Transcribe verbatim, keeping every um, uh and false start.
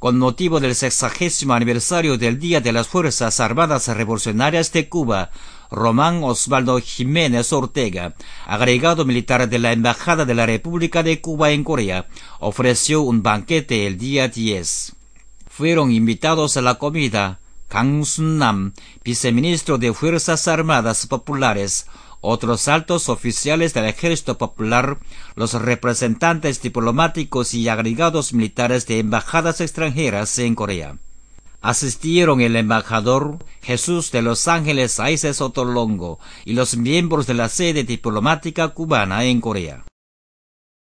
Con motivo del sexagésimo aniversario del Día de las Fuerzas Armadas Revolucionarias de Cuba, Román Osvaldo Jiménez Ortega, agregado militar de la Embajada de la República de Cuba en Corea, ofreció un banquete el día diez. Fueron invitados a la comida Kang Sun-nam, viceministro de Fuerzas Armadas Populares, otros altos oficiales del Ejército Popular, los representantes diplomáticos y agregados militares de embajadas extranjeras en Corea. Asistieron el embajador Jesús de Los Ángeles Aices Otolongo y los miembros de la sede diplomática cubana en Corea.